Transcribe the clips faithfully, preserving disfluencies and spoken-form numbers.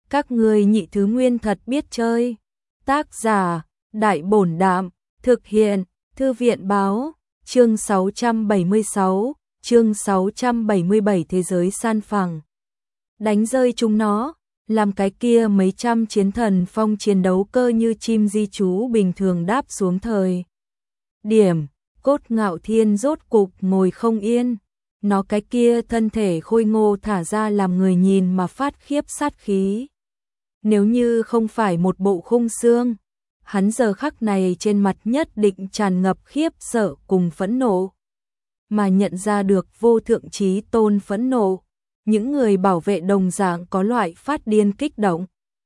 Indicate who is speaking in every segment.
Speaker 1: Các ngươi nhị thứ nguyên thật biết chơi. Tác giả, Đại Bổn Đạm, thực hiện, Thư viện Báo, chương sáu trăm bảy mươi sáu, chương sáu trăm bảy mươi bảy Thế giới san phẳng. Đánh rơi chúng nó, làm cái kia mấy trăm chiến thần phong chiến đấu cơ như chim di trú bình thường đáp xuống thời. Điểm, Cốt Ngạo Thiên rốt cục ngồi không yên, nó cái kia thân thể khôi ngô thả ra làm người nhìn mà phát khiếp sát khí. Nếu như không phải một bộ khung xương, hắn giờ khắc này trên mặt nhất định tràn ngập khiếp sợ cùng phẫn nộ. Mà nhận ra được vô thượng chí tôn phẫn nộ, những người bảo vệ đồng dạng có loại phát điên kích động.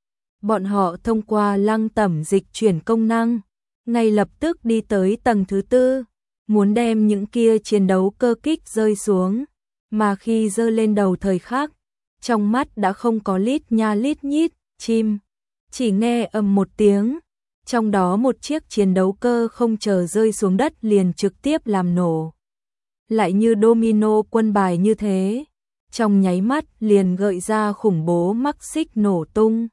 Speaker 1: Bọn họ thông qua lăng tẩm dịch chuyển công năng, ngay lập tức đi tới tầng thứ tư, muốn đem những kia chiến đấu cơ kích rơi xuống, mà khi giơ lên đầu thời khắc, trong mắt đã không có lít nha lít nhít, chim, chỉ nghe ầm một tiếng, trong đó một chiếc chiến đấu cơ không chờ rơi xuống đất liền trực tiếp làm nổ. Lại như domino quân bài như thế, trong nháy mắt liền gợi ra khủng bố mắc xích nổ tung.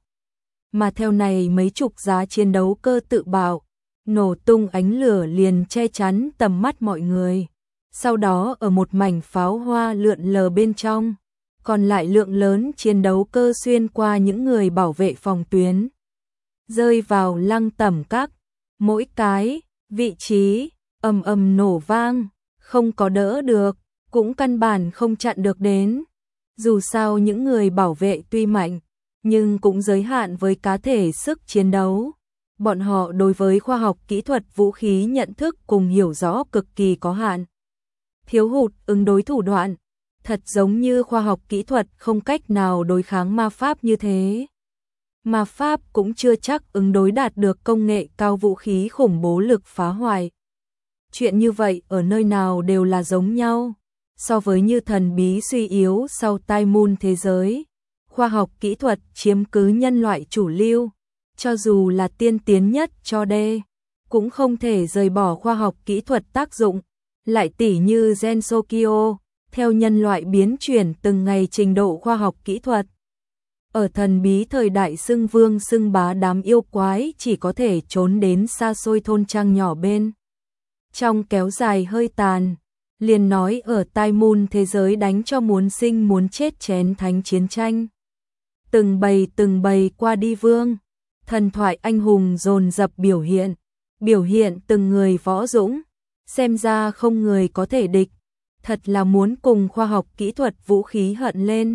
Speaker 1: Mà theo này mấy chục giá chiến đấu cơ tự bạo, nổ tung ánh lửa liền che chắn tầm mắt mọi người. Sau đó ở một mảnh pháo hoa lượn lờ bên trong, còn lại lượng lớn chiến đấu cơ xuyên qua những người bảo vệ phòng tuyến, rơi vào lăng tẩm các, mỗi cái vị trí ầm ầm nổ vang, không có đỡ được, cũng căn bản không chặn được đến. Dù sao những người bảo vệ tuy mạnh, nhưng cũng giới hạn với cá thể sức chiến đấu. Bọn họ đối với khoa học kỹ thuật vũ khí nhận thức cùng hiểu rõ cực kỳ có hạn. Thiếu hụt ứng đối thủ đoạn, thật giống như khoa học kỹ thuật không cách nào đối kháng ma pháp như thế. Ma pháp cũng chưa chắc ứng đối đạt được công nghệ cao vũ khí khủng bố lực phá hoại. Chuyện như vậy ở nơi nào đều là giống nhau. So với như thần bí suy yếu sau tai moon thế giới, khoa học kỹ thuật chiếm cứ nhân loại chủ lưu, cho dù là tiên tiến nhất cho đê, cũng không thể rời bỏ khoa học kỹ thuật tác dụng. Lại tỉ như Gen Sokyo, theo nhân loại biến chuyển từng ngày trình độ khoa học kỹ thuật. Ở thần bí thời đại xưng vương xưng bá đám yêu quái chỉ có thể trốn đến xa xôi thôn trang nhỏ bên trong kéo dài hơi tàn. Liền nói ở tai moon thế giới đánh cho muốn sinh muốn chết chén thánh chiến tranh. Từng bầy từng bầy qua đi vương, thần thoại anh hùng dồn dập biểu hiện, biểu hiện từng người võ dũng, xem ra không người có thể địch, thật là muốn cùng khoa học kỹ thuật vũ khí hận lên.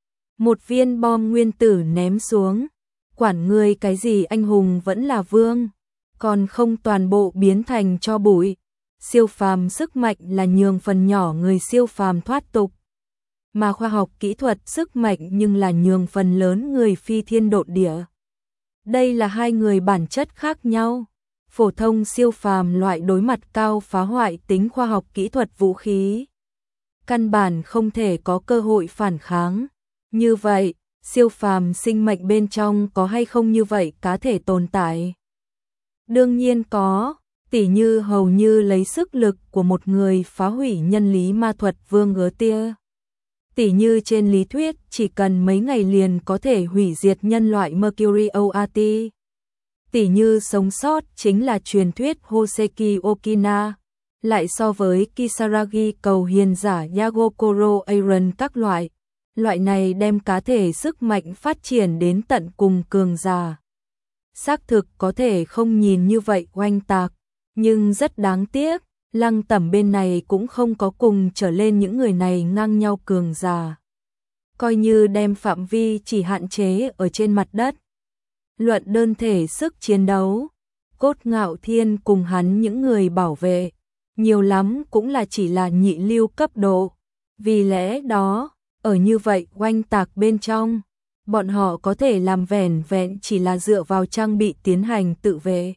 Speaker 1: Một viên bom nguyên tử ném xuống, quản người cái gì anh hùng vẫn là vương, còn không toàn bộ biến thành cho bụi. Siêu phàm sức mạnh là nhường phần nhỏ người siêu phàm thoát tục, mà khoa học kỹ thuật sức mạnh nhưng là nhường phần lớn người phi thiên độn địa. Đây là hai người bản chất khác nhau. Phổ thông siêu phàm loại đối mặt cao phá hoại tính khoa học kỹ thuật vũ khí, căn bản không thể có cơ hội phản kháng. Như vậy, siêu phàm sinh mệnh bên trong có hay không như vậy cá thể tồn tại? Đương nhiên có. Tỉ như hầu như lấy sức lực của một người phá hủy nhân lý ma thuật vương gớ tia. Tỉ như trên lý thuyết chỉ cần mấy ngày liền có thể hủy diệt nhân loại Mercury o a tê. Tỉ như sống sót chính là truyền thuyết Hoseki Okina, lại so với Kisaragi cầu hiền giả Yagokoro Aaron các loại. Loại này đem cá thể sức mạnh phát triển đến tận cùng cường giả. Xác thực có thể không nhìn như vậy oanh tạc. Nhưng rất đáng tiếc, lăng tẩm bên này cũng không có cùng trở lên những người này ngang nhau cường giả. Coi như đem phạm vi chỉ hạn chế ở trên mặt đất. Luận đơn thể sức chiến đấu, Cốt Ngạo Thiên cùng hắn những người bảo vệ, nhiều lắm cũng là chỉ là nhị lưu cấp độ. Vì lẽ đó, ở như vậy oanh tạc bên trong, bọn họ có thể làm vẻn vẹn chỉ là dựa vào trang bị tiến hành tự vệ.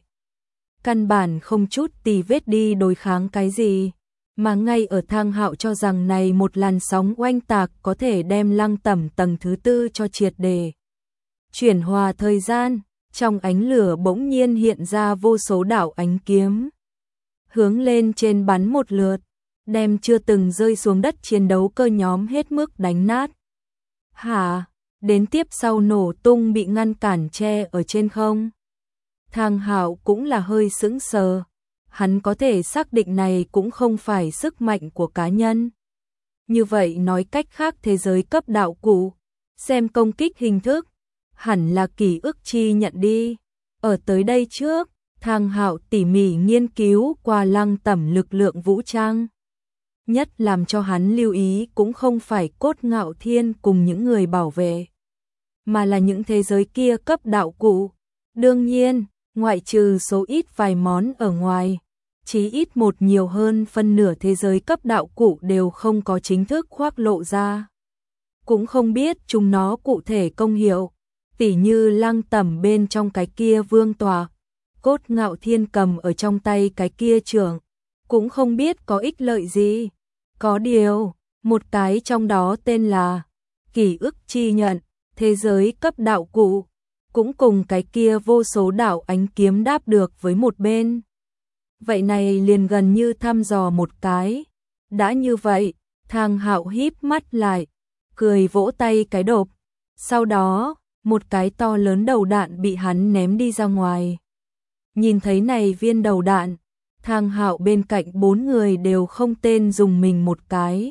Speaker 1: Căn bản không chút tì vết đi đối kháng cái gì, mà ngay ở Thang Hạo cho rằng này một làn sóng oanh tạc có thể đem lăng tẩm tầng thứ tư cho triệt đề. Chuyển hòa thời gian, trong ánh lửa bỗng nhiên hiện ra vô số đạo ánh kiếm. Hướng lên trên bắn một lượt, đem chưa từng rơi xuống đất chiến đấu cơ nhóm hết mức đánh nát. Hả? đến tiếp sau nổ tung bị ngăn cản che ở trên không. Thang Hạo cũng là hơi sững sờ, hắn có thể xác định này cũng không phải sức mạnh của cá nhân. Như vậy nói cách khác thế giới cấp đạo cụ, xem công kích hình thức, hẳn là ký ức chi nhận đi. Ở tới đây trước, Thang Hạo tỉ mỉ nghiên cứu qua Lăng Tẩm lực lượng vũ trang. Nhất làm cho hắn lưu ý cũng không phải Cốt Ngạo Thiên cùng những người bảo vệ, mà là những thế giới kia cấp đạo cụ. Đương nhiên, ngoại trừ số ít vài món ở ngoài, chí ít một nhiều hơn phân nửa thế giới cấp đạo cụ đều không có chính thức khoác lộ ra. Cũng không biết chúng nó cụ thể công hiệu, tỉ như Lăng Tẩm bên trong cái kia vương tòa, Cốt Ngạo Thiên cầm ở trong tay cái kia trưởng, cũng không biết có ích lợi gì. Có điều, một cái trong đó tên là ký ức chi nhận, thế giới cấp đạo cụ, cũng cùng cái kia vô số đạo ánh kiếm đáp được với một bên. Vậy này liền gần như thăm dò một cái. Đã như vậy, Thang Hạo híp mắt lại, cười vỗ tay cái đột. Sau đó, một cái to lớn đầu đạn bị hắn ném đi ra ngoài. Nhìn thấy này viên đầu đạn, Thang Hạo bên cạnh bốn người đều không tên dùng mình một cái.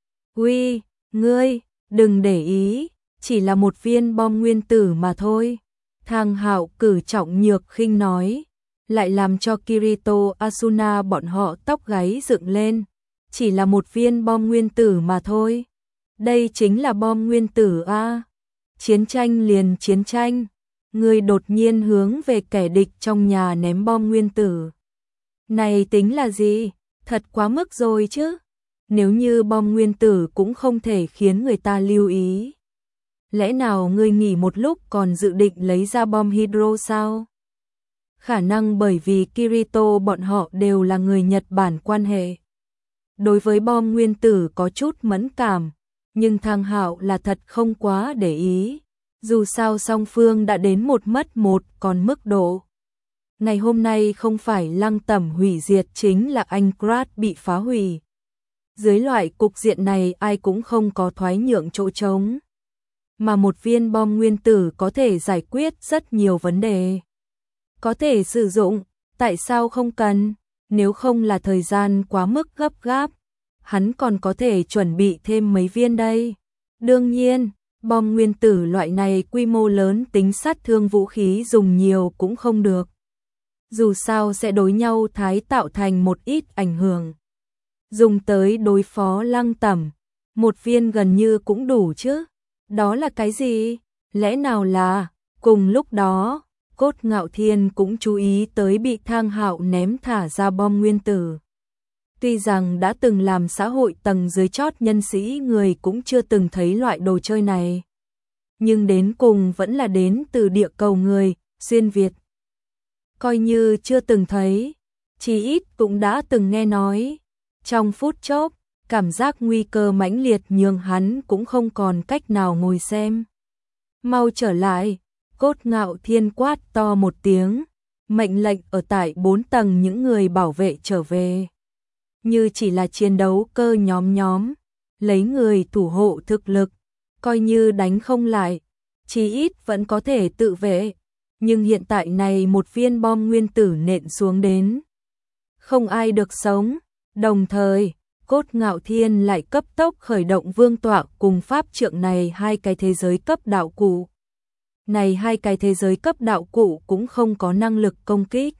Speaker 1: Uy, ngươi, đừng để ý, chỉ là một viên bom nguyên tử mà thôi. Thang Hạo cử trọng nhược khinh nói, lại làm cho Kirito Asuna bọn họ tóc gáy dựng lên. Chỉ là một viên bom nguyên tử mà thôi. Đây chính là bom nguyên tử a. Chiến tranh liền chiến tranh. Người đột nhiên hướng về kẻ địch trong nhà ném bom nguyên tử. Này tính là gì? Thật quá mức rồi chứ. Nếu như bom nguyên tử cũng không thể khiến người ta lưu ý. Lẽ nào ngươi nghỉ một lúc còn dự định lấy ra bom hydro sao? Khả năng bởi vì Kirito bọn họ đều là người Nhật Bản quan hệ. Đối với bom nguyên tử có chút mẫn cảm, nhưng Thang Hạo là thật không quá để ý. Dù sao song phương đã đến một mất một còn mức độ. Ngày hôm nay không phải Lăng Tẩm hủy diệt chính là Aincrad bị phá hủy. Dưới loại cục diện này ai cũng không có thoái nhượng chỗ trống. Mà một viên bom nguyên tử có thể giải quyết rất nhiều vấn đề. Có thể sử dụng, tại sao không cần, nếu không là thời gian quá mức gấp gáp, hắn còn có thể chuẩn bị thêm mấy viên đây. Đương nhiên, bom nguyên tử loại này quy mô lớn tính sát thương vũ khí dùng nhiều cũng không được. Dù sao sẽ đối nhau thái tạo thành một ít ảnh hưởng. Dùng tới đối phó Lăng Tẩm, một viên gần như cũng đủ chứ. Đó là cái gì? Lẽ nào là, cùng lúc đó, Cốt Ngạo Thiên cũng chú ý tới bị Thang Hạo ném thả ra bom nguyên tử. Tuy rằng đã từng làm xã hội tầng dưới chót nhân sĩ người cũng chưa từng thấy loại đồ chơi này. Nhưng đến cùng vẫn là đến từ địa cầu người, xuyên Việt. Coi như chưa từng thấy, chỉ ít cũng đã từng nghe nói. Trong phút chốc, cảm giác nguy cơ mãnh liệt nhường hắn cũng không còn cách nào ngồi xem. Mau trở lại, Cốt Ngạo Thiên quát to một tiếng, mệnh lệnh ở tại bốn tầng những người bảo vệ trở về. Như chỉ là chiến đấu cơ nhóm nhóm, lấy người thủ hộ thực lực, coi như đánh không lại, chí ít vẫn có thể tự vệ. Nhưng hiện tại này một viên bom nguyên tử nện xuống đến, không ai được sống. Đồng thời, Cốt Ngạo Thiên lại cấp tốc khởi động vương tọa cùng pháp trượng này hai cái thế giới cấp đạo cụ. Này hai cái thế giới cấp đạo cụ cũng không có năng lực công kích.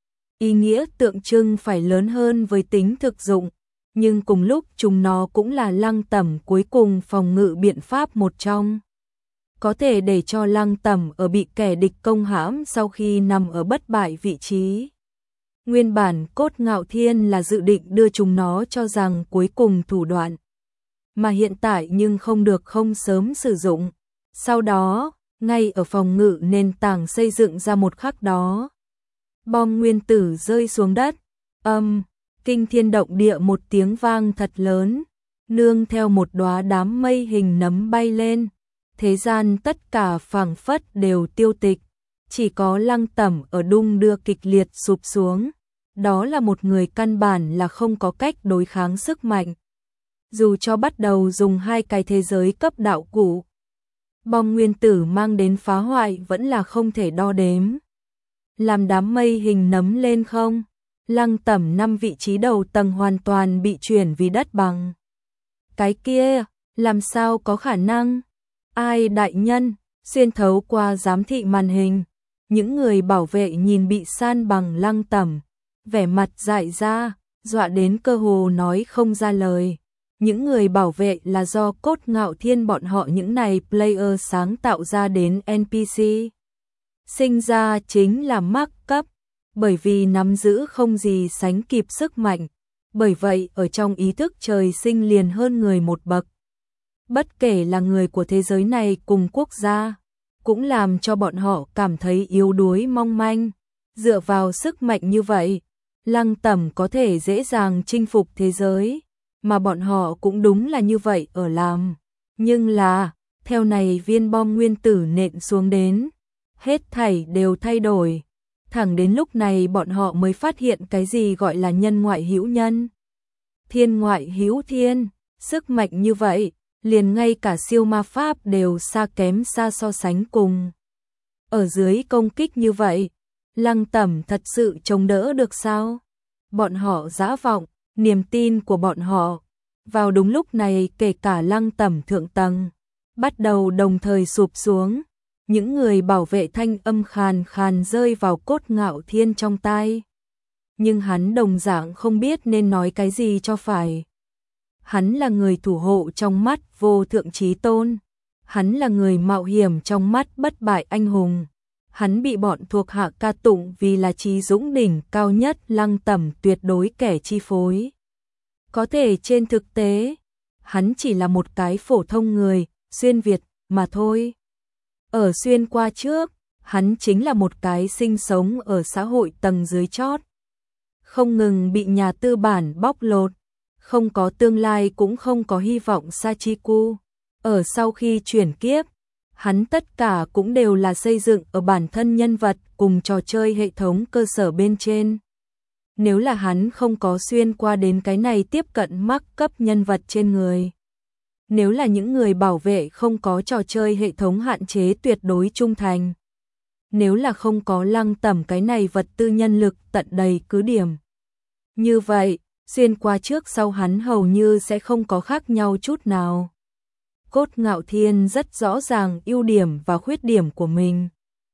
Speaker 1: Ý nghĩa tượng trưng phải lớn hơn với tính thực dụng, nhưng cùng lúc chúng nó cũng là Lăng Tẩm cuối cùng phòng ngự biện pháp một trong. Có thể để cho Lăng Tẩm ở bị kẻ địch công hãm sau khi nằm ở bất bại vị trí. Nguyên bản Cốt Ngạo Thiên là dự định đưa chúng nó cho rằng cuối cùng thủ đoạn. Mà hiện tại nhưng không được không sớm sử dụng. Sau đó, ngay ở phòng ngự nền tảng xây dựng ra một khắc đó. Bom nguyên tử rơi xuống đất, âm, kinh thiên động địa một tiếng vang thật lớn, nương theo một đóa đám mây hình nấm bay lên. Thế gian tất cả phảng phất đều tiêu tịch, chỉ có Lăng Tẩm ở đung đưa kịch liệt sụp xuống. Đó là một người căn bản là không có cách đối kháng sức mạnh. Dù cho bắt đầu dùng hai cái thế giới cấp đạo cụ, bom nguyên tử mang đến phá hoại vẫn là không thể đo đếm. Làm đám mây hình nấm lên không? Lăng Tẩm năm vị trí đầu tầng hoàn toàn bị chuyển vì đất bằng. Cái kia, làm sao có khả năng? Ai đại nhân? Xuyên thấu qua giám thị màn hình, những người bảo vệ nhìn bị san bằng Lăng Tẩm, vẻ mặt dại ra, dọa đến cơ hồ nói không ra lời. Những người bảo vệ là do Cốt Ngạo Thiên bọn họ những này player sáng tạo ra đến en pê xê. Sinh ra chính là mark cấp, bởi vì nắm giữ không gì sánh kịp sức mạnh, bởi vậy ở trong ý thức trời sinh liền hơn người một bậc. Bất kể là người của thế giới này cùng quốc gia, cũng làm cho bọn họ cảm thấy yếu đuối mong manh. Dựa vào sức mạnh như vậy, Lăng Tẩm có thể dễ dàng chinh phục thế giới, mà bọn họ cũng đúng là như vậy ở làm. Nhưng là, theo này viên bom nguyên tử nện xuống đến, hết thảy đều thay đổi. Thẳng đến lúc này bọn họ mới phát hiện cái gì gọi là nhân ngoại hữu nhân, thiên ngoại hữu thiên, sức mạnh như vậy, liền ngay cả siêu ma pháp đều xa kém xa so sánh cùng. Ở dưới công kích như vậy, Lăng Tẩm thật sự chống đỡ được sao? Bọn họ dã vọng, niềm tin của bọn họ. Vào đúng lúc này kể cả Lăng Tẩm thượng tầng, bắt đầu đồng thời sụp xuống. Những người bảo vệ thanh âm khàn khàn rơi vào Cốt Ngạo Thiên trong tai. Nhưng hắn đồng dạng không biết nên nói cái gì cho phải. Hắn là người thủ hộ trong mắt vô thượng chí tôn. Hắn là người mạo hiểm trong mắt bất bại anh hùng. Hắn bị bọn thuộc hạ ca tụng vì là trí dũng đỉnh cao nhất Lăng Tẩm tuyệt đối kẻ chi phối. Có thể trên thực tế, hắn chỉ là một cái phổ thông người, xuyên Việt, mà thôi. Ở xuyên qua trước, hắn chính là một cái sinh sống ở xã hội tầng dưới chót. Không ngừng bị nhà tư bản bóc lột, không có tương lai cũng không có hy vọng Sachiku. Ở sau khi chuyển kiếp, hắn tất cả cũng đều là xây dựng ở bản thân nhân vật cùng trò chơi hệ thống cơ sở bên trên. Nếu là hắn không có xuyên qua đến cái này tiếp cận mắc cấp nhân vật trên người. Nếu là những người bảo vệ không có trò chơi hệ thống hạn chế tuyệt đối trung thành. Nếu là không có Lăng Tẩm cái này vật tư nhân lực tận đầy cứ điểm. Như vậy, xuyên qua trước sau hắn hầu như sẽ không có khác nhau chút nào. Cốt Ngạo Thiên rất rõ ràng ưu điểm và khuyết điểm của mình.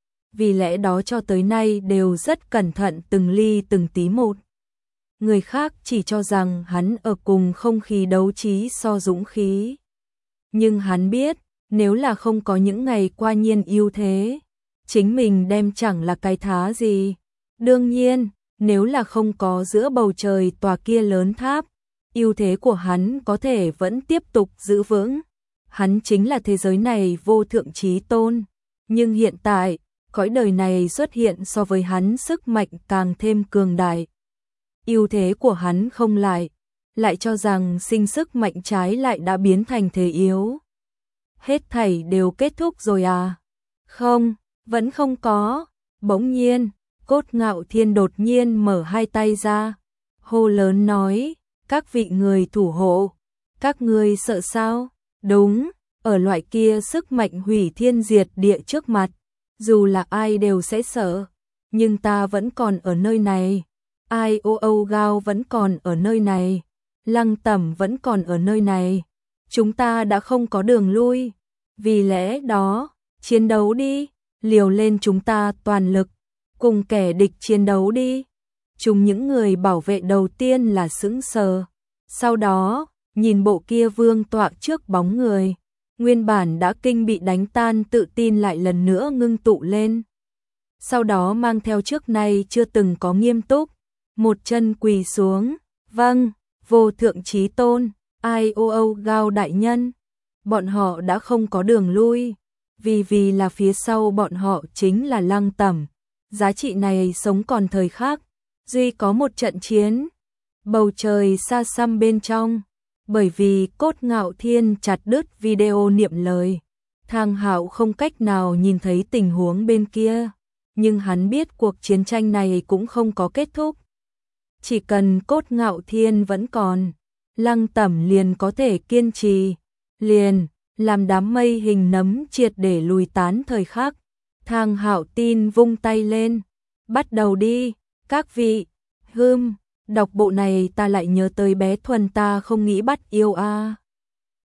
Speaker 1: Vì lẽ đó cho tới nay đều rất cẩn thận từng ly từng tí một. Người khác chỉ cho rằng hắn ở cùng không khí đấu trí so dũng khí. Nhưng hắn biết, nếu là không có những ngày qua nhiên ưu thế, chính mình đem chẳng là cái thá gì. Đương nhiên, nếu là không có giữa bầu trời tòa kia lớn tháp, ưu thế của hắn có thể vẫn tiếp tục giữ vững. Hắn chính là thế giới này vô thượng chí tôn. Nhưng hiện tại, cõi đời này xuất hiện so với hắn sức mạnh càng thêm cường đại. Ưu thế của hắn không lại, lại cho rằng sinh sức mạnh trái lại đã biến thành thế yếu. Hết thảy đều kết thúc rồi à? Không, vẫn không có. Bỗng nhiên, Cốt Ngạo Thiên đột nhiên mở hai tay ra, hô lớn nói, các vị người thủ hộ, các ngươi sợ sao? Đúng, ở loại kia sức mạnh hủy thiên diệt địa trước mặt, dù là ai đều sẽ sợ, nhưng ta vẫn còn ở nơi này. Ai ô âu gao vẫn còn ở nơi này, Lăng Tẩm vẫn còn ở nơi này, chúng ta đã không có đường lui, vì lẽ đó, chiến đấu đi, liều lên chúng ta toàn lực, cùng kẻ địch chiến đấu đi. Chúng những người bảo vệ đầu tiên là sững sờ, sau đó, nhìn bộ kia vương tọa trước bóng người, nguyên bản đã kinh bị đánh tan tự tin lại lần nữa ngưng tụ lên. Sau đó mang theo trước nay chưa từng có nghiêm túc, một chân quỳ xuống, vâng, vô thượng chí tôn, ai ô âu gao đại nhân. Bọn họ đã không có đường lui, vì vì là phía sau bọn họ chính là Lăng Tẩm. Giá trị này sống còn thời khắc, duy có một trận chiến. Bầu trời xa xăm bên trong, bởi vì Cốt Ngạo Thiên chặt đứt video niệm lời. Thang Hạo không cách nào nhìn thấy tình huống bên kia, nhưng hắn biết cuộc chiến tranh này cũng không có kết thúc. Chỉ cần Cốt Ngạo Thiên vẫn còn, Lăng Tẩm liền có thể kiên trì, liền, làm đám mây hình nấm triệt để lùi tán thời khắc. Thang Hạo Tin vung tay lên, bắt đầu đi, các vị. Hưm, đọc bộ này ta lại nhớ tới bé Thuần ta không nghĩ bắt yêu a. À.